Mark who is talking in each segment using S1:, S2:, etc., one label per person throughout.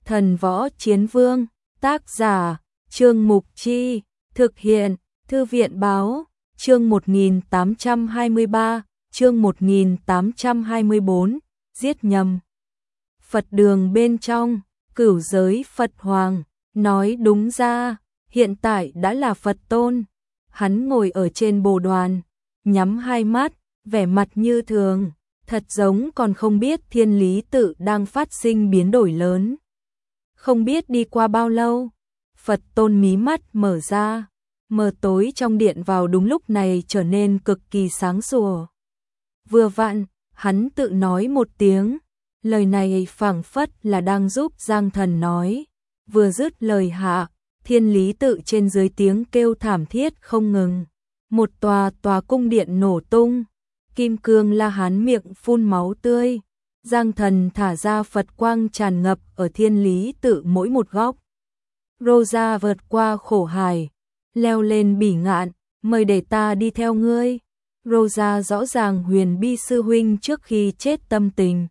S1: Thần Võ Chiến Vương, tác giả, Trương Mục Chi, thực hiện, Thư viện Báo, chương 1823, chương 1824, giết nhầm. Phật đường bên trong, Cửu Giới Phật Hoàng, nói đúng ra, hiện tại đã là Phật Tôn. Hắn ngồi ở trên bồ đoàn, nhắm hai mắt, vẻ mặt như thường, thật giống còn không biết thiên lý tự đang phát sinh biến đổi lớn. Không biết đi qua bao lâu, Phật Tôn mí mắt mở ra, mờ tối trong điện vào đúng lúc này trở nên cực kỳ sáng sủa. Vừa vặn, hắn tự nói một tiếng, lời này phảng phất là đang giúp Giang Thần nói. Vừa dứt lời hạ, thiên lý tự trên dưới tiếng kêu thảm thiết không ngừng. Một tòa cung điện nổ tung, Kim Cương La Hán miệng phun máu tươi. Giang Thần thả ra Phật quang tràn ngập ở thiên lý tự mỗi một góc. Rosa vượt qua khổ hải, leo lên bỉ ngạn, mời để ta đi theo ngươi. Rosa rõ ràng Huyền Bi sư huynh trước khi chết tâm tình.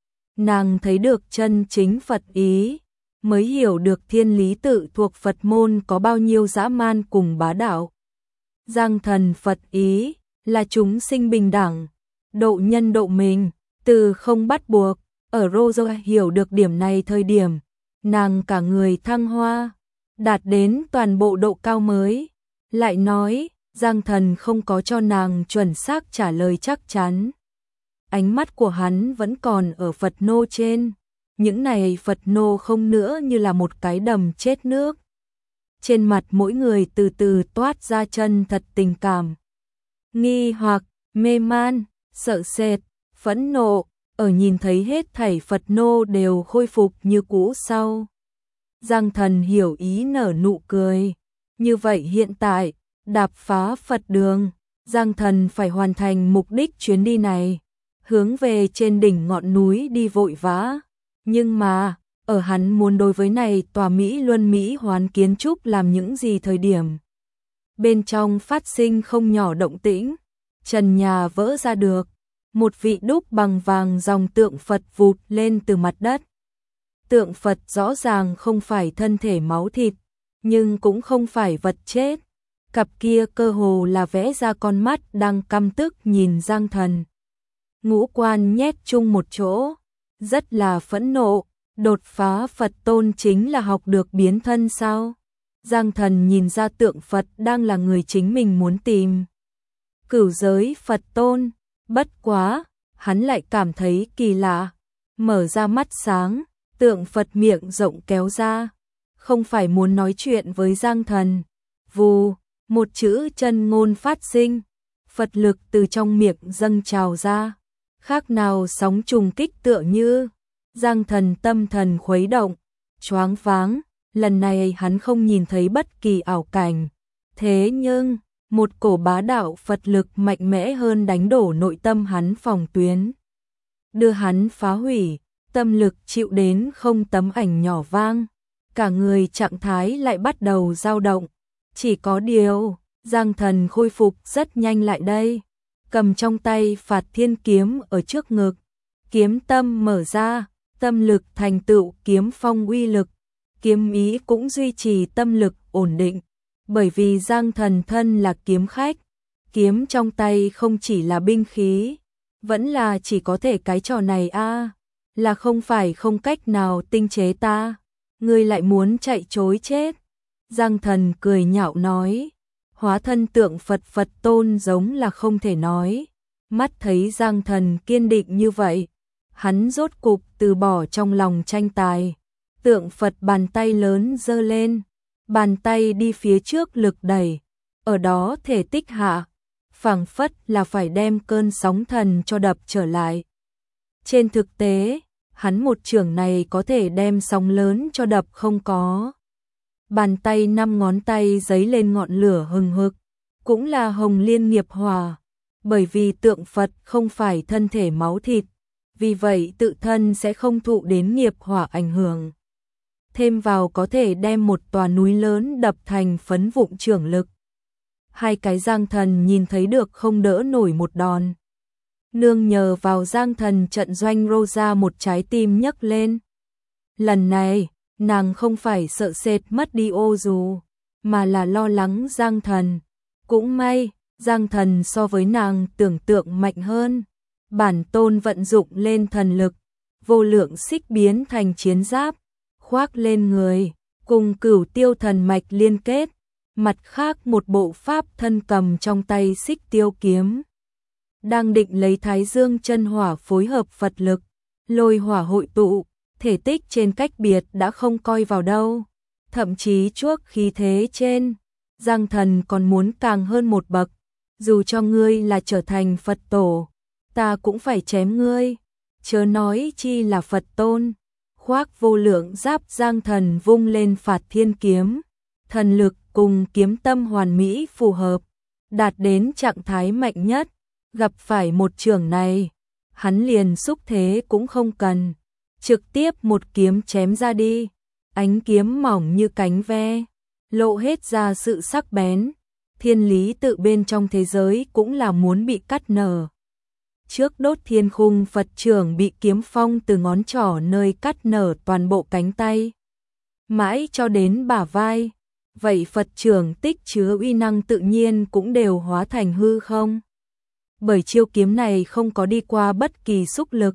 S1: Nàng thấy được chân chính Phật ý, mới hiểu được thiên lý tự thuộc Phật môn có bao nhiêu dã man cùng bá đạo. Giang Thần Phật ý là chúng sinh bình đẳng, độ nhân độ mình, từ không bắt buộc. Ở Rosa hiểu được điểm này thời điểm, nàng cả người thăng hoa, đạt đến toàn bộ độ cao mới. Lại nói, Giang Thần không có cho nàng chuẩn xác trả lời chắc chắn. Ánh mắt của hắn vẫn còn ở Phật nô trên. Những này Phật nô không nữa như là một cái đầm chết nước. Trên mặt mỗi người từ từ toát ra chân thật tình cảm. Nghi hoặc, mê man, sợ sệt, phẫn nộ, ở nhìn thấy hết thảy Phật nô đều khôi phục như cũ sau. Giang Thần hiểu ý nở nụ cười. Như vậy hiện tại, đạp phá Phật đường, Giang Thần phải hoàn thành mục đích chuyến đi này, hướng về trên đỉnh ngọn núi đi vội vã. Nhưng mà, ở hắn muốn đối với này tòa Mỹ Luân Mỹ Hoán kiến trúc làm những gì thời điểm. Bên trong phát sinh không nhỏ động tĩnh, trần nhà vỡ ra được, một vị đúc bằng vàng dòng tượng Phật vụt lên từ mặt đất. Tượng Phật rõ ràng không phải thân thể máu thịt, nhưng cũng không phải vật chết. Cặp kia cơ hồ là vẽ ra con mắt đang căm tức nhìn Giang Thần. Ngũ quan nhét chung một chỗ, rất là phẫn nộ, đột phá Phật Tôn chính là học được biến thân sao? Giang Thần nhìn ra tượng Phật đang là người chính mình muốn tìm. Cửu Giới Phật Tôn, bất quá, hắn lại cảm thấy kỳ lạ, mở ra mắt sáng, tượng Phật miệng rộng kéo ra, không phải muốn nói chuyện với Giang Thần. Vù, một chữ chân ngôn phát sinh, Phật lực từ trong miệng dâng trào ra, khác nào sóng trùng kích tựa như. Giang Thần tâm thần khuấy động, choáng váng, lần này hắn không nhìn thấy bất kỳ ảo cảnh. Thế nhưng, một cổ bá đạo Phật lực mạnh mẽ hơn đánh đổ nội tâm hắn phòng tuyến. Đưa hắn phá hủy, tâm lực chịu đến không tấm ảnh nhỏ vang. Cả người trạng thái lại bắt đầu dao động. Chỉ có điều, Giang Thần khôi phục rất nhanh lại đây. Cầm trong tay Phạt Thiên Kiếm ở trước ngực. Kiếm tâm mở ra, tâm lực thành tựu kiếm phong uy lực. Kiếm ý cũng duy trì tâm lực ổn định. Bởi vì Giang Thần thân là kiếm khách. Kiếm trong tay không chỉ là binh khí, vẫn là chỉ có thể cái trò này là không phải không cách nào tinh chế ta. Ngươi lại muốn chạy trối chết. Giang Thần cười nhạo nói. Hóa thân tượng Phật Phật Tôn giống là không thể nói. Mắt thấy Giang Thần kiên định như vậy, hắn rốt cục từ bỏ trong lòng tranh tài. Tượng Phật bàn tay lớn giơ lên, bàn tay đi phía trước lực đẩy, ở đó thể tích hạ, phảng phất là phải đem cơn sóng thần cho đập trở lại. Trên thực tế, hắn một chưởng này có thể đem sóng lớn cho đập không có. Bàn tay 5 ngón tay giấy lên ngọn lửa hừng hực, cũng là hồng liên nghiệp hỏa, bởi vì tượng Phật không phải thân thể máu thịt, vì vậy tự thân sẽ không thụ đến nghiệp hỏa ảnh hưởng. Thêm vào có thể đem một tòa núi lớn đập thành phấn vụn chưởng lực. Hai cái Giang Thần nhìn thấy được không đỡ nổi một đòn. Nương nhờ vào Giang Thần trận doanh Rosa một trái tim nhấc lên. Lần này, Nàng không phải sợ sệt mất đi ô dù, mà là lo lắng Giang Thần. Cũng may, Giang Thần so với nàng tưởng tượng mạnh hơn. Bản tôn vận dụng lên thần lực, vô lượng xích biến thành chiến giáp, khoác lên người, cùng Cửu Tiêu thần mạch liên kết. Mặt khác một bộ pháp thân cầm trong tay xích tiêu kiếm. Đang định lấy Thái Dương chân hỏa phối hợp Phật lực, lôi hỏa hội tụ, thể tích trên cách biệt đã không coi vào đâu. Thậm chí chuốc khí thế trên, Giang Thần còn muốn càng hơn một bậc. Dù cho ngươi là trở thành Phật tổ, ta cũng phải chém ngươi. Chớ nói chi là Phật tôn. Khoác vô lượng giáp, Giang Thần vung lên phạt thiên kiếm. Thần lực cùng kiếm tâm hoàn mỹ phù hợp, đạt đến trạng thái mạnh nhất. Gặp phải một chưởng này, hắn liền xúc thế cũng không cần, trực tiếp một kiếm chém ra đi. Ánh kiếm mỏng như cánh ve, lộ hết ra sự sắc bén. Thiên lý tự bên trong thế giới cũng là muốn bị cắt nở. Trước đốt thiên khung Phật trưởng bị kiếm phong từ ngón trỏ nơi cắt nở toàn bộ cánh tay, mãi cho đến bả vai. Vậy Phật trưởng tích chứa uy năng tự nhiên cũng đều hóa thành hư không. Bởi chiêu kiếm này không có đi qua bất kỳ xúc lực.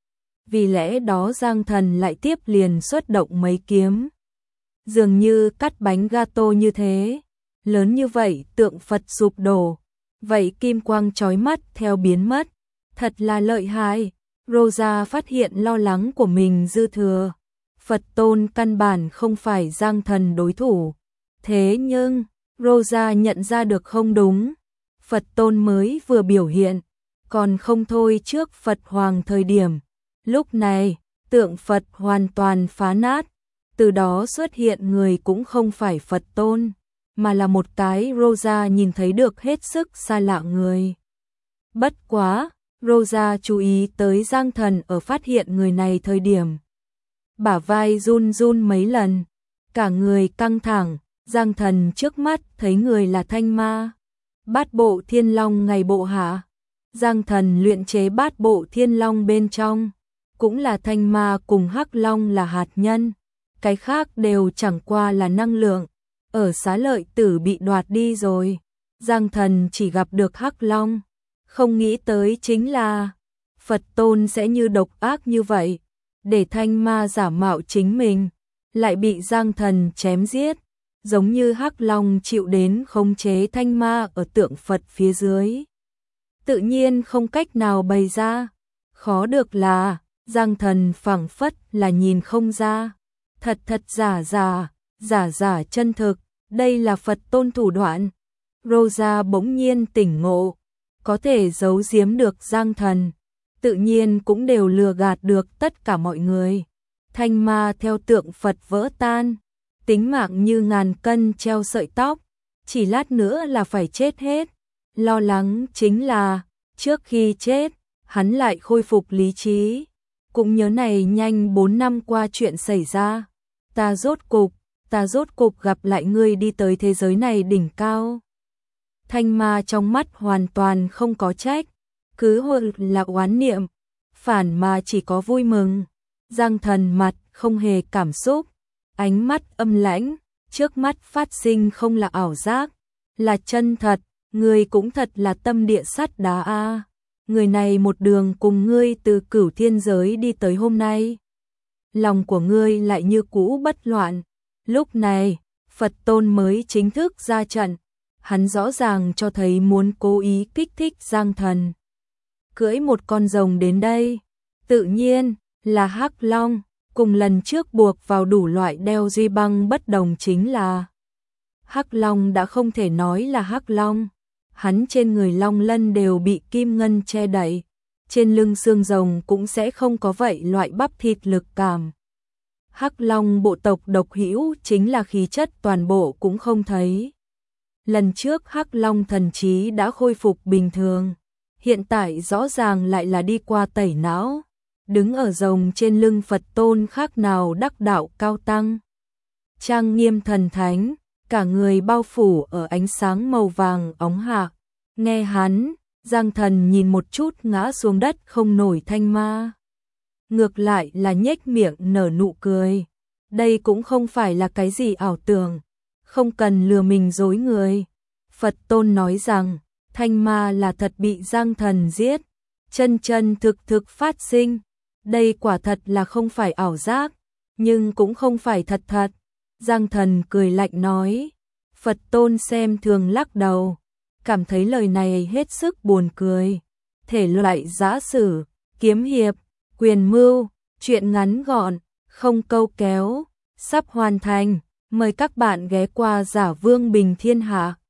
S1: Vì lẽ đó Giang Thần lại tiếp liền xuất động mấy kiếm. Dường như cắt bánh gato như thế. Lớn như vậy tượng Phật sụp đổ. Vậy kim quang chói mắt theo biến mất. Thật là lợi hại. Rosa phát hiện lo lắng của mình dư thừa. Phật tôn căn bản không phải Giang Thần đối thủ. Thế nhưng, Rosa nhận ra được không đúng. Phật tôn mới vừa biểu hiện, còn không thôi trước Phật Hoàng thời điểm. Lúc này, tượng Phật hoàn toàn phá nát. Từ đó xuất hiện người cũng không phải Phật tôn, mà là một cái Rosa nhìn thấy được hết sức xa lạ người. Bất quá, Rosa chú ý tới Giang Thần ở phát hiện người này thời điểm. Bả vai run run mấy lần, cả người căng thẳng. Giang Thần trước mắt thấy người là Thanh Ma. Bát bộ thiên long ngày bộ hạ. Giang Thần luyện chế bát bộ thiên long bên trong, cũng là Thanh Ma cùng Hắc Long là hạt nhân. Cái khác đều chẳng qua là năng lượng. Ở Xá Lợi Tử bị đoạt đi rồi. Giang Thần chỉ gặp được Hắc Long. Không nghĩ tới chính là Phật tôn sẽ như độc ác như vậy. Để Thanh Ma giả mạo chính mình, lại bị Giang Thần chém giết. Giống như Hắc Long chịu đến khống chế Thanh Ma ở tượng Phật phía dưới. Tự nhiên không cách nào bày ra. Khó được là, Giang Thần phảng phất là nhìn không ra. Thật thật giả giả, giả giả chân thực, đây là Phật tôn thủ đoạn. Rosa bỗng nhiên tỉnh ngộ, có thể giấu giếm được Giang Thần. Tự nhiên cũng đều lừa gạt được tất cả mọi người. Thanh Ma theo tượng Phật vỡ tan. Tính mạng như ngàn cân treo sợi tóc, chỉ lát nữa là phải chết hết. Lo lắng chính là, trước khi chết, hắn lại khôi phục lý trí. Cũng nhớ này nhanh 4 năm qua chuyện xảy ra. Ta rốt cục gặp lại ngươi đi tới thế giới này đỉnh cao. Thanh Ma trong mắt hoàn toàn không có trách, cứ hồi là oán niệm, phản mà chỉ có vui mừng. Giang Thần mặt không hề cảm xúc. Ánh mắt âm lãnh, trước mắt phát sinh không là ảo giác, là chân thật. Ngươi cũng thật là tâm địa sắt đá a. Người này một đường cùng ngươi từ Cửu Thiên giới đi tới hôm nay. Lòng của ngươi lại như cũ bất loạn. Lúc này, Phật tôn mới chính thức ra trận. Hắn rõ ràng cho thấy muốn cố ý kích thích Giang Thần. Cưỡi một con rồng đến đây, tự nhiên là Hắc Long. Cùng lần trước buộc vào đủ loại đeo duy băng bất đồng chính là Hắc Long đã không thể nói là Hắc Long. Hắn trên người long lân đều bị kim ngân che đậy. Trên lưng xương rồng cũng sẽ không có vậy loại bắp thịt lực cảm. Hắc Long bộ tộc độc hữu chính là khí chất toàn bộ cũng không thấy. Lần trước Hắc Long thần trí đã khôi phục bình thường. Hiện tại rõ ràng lại là đi qua tẩy não. Đứng ở rồng trên lưng Phật tôn khác nào đắc đạo cao tăng. Trang nghiêm thần thánh, cả người bao phủ ở ánh sáng màu vàng óng hạ. Nghe hắn, Giang Thần nhìn một chút ngã xuống đất không nổi Thanh Ma. Ngược lại là nhếch miệng nở nụ cười. đây cũng không phải là cái gì ảo tưởng, không cần lừa mình dối người. Phật Tôn nói rằng, Thanh Ma là thật bị Giang Thần giết, chân chân thực thực phát sinh. Đây quả thật là không phải ảo giác, nhưng cũng không phải thật thật. Giang Thần cười lạnh nói. Phật Tôn xem thường lắc đầu, cảm thấy lời này hết sức buồn cười. Thể loại giã sử, kiếm hiệp, quyền mưu, truyện ngắn gọn, không câu kéo, sắp hoàn thành. Mời các bạn ghé qua Giả Vương Bình Thiên Hạ.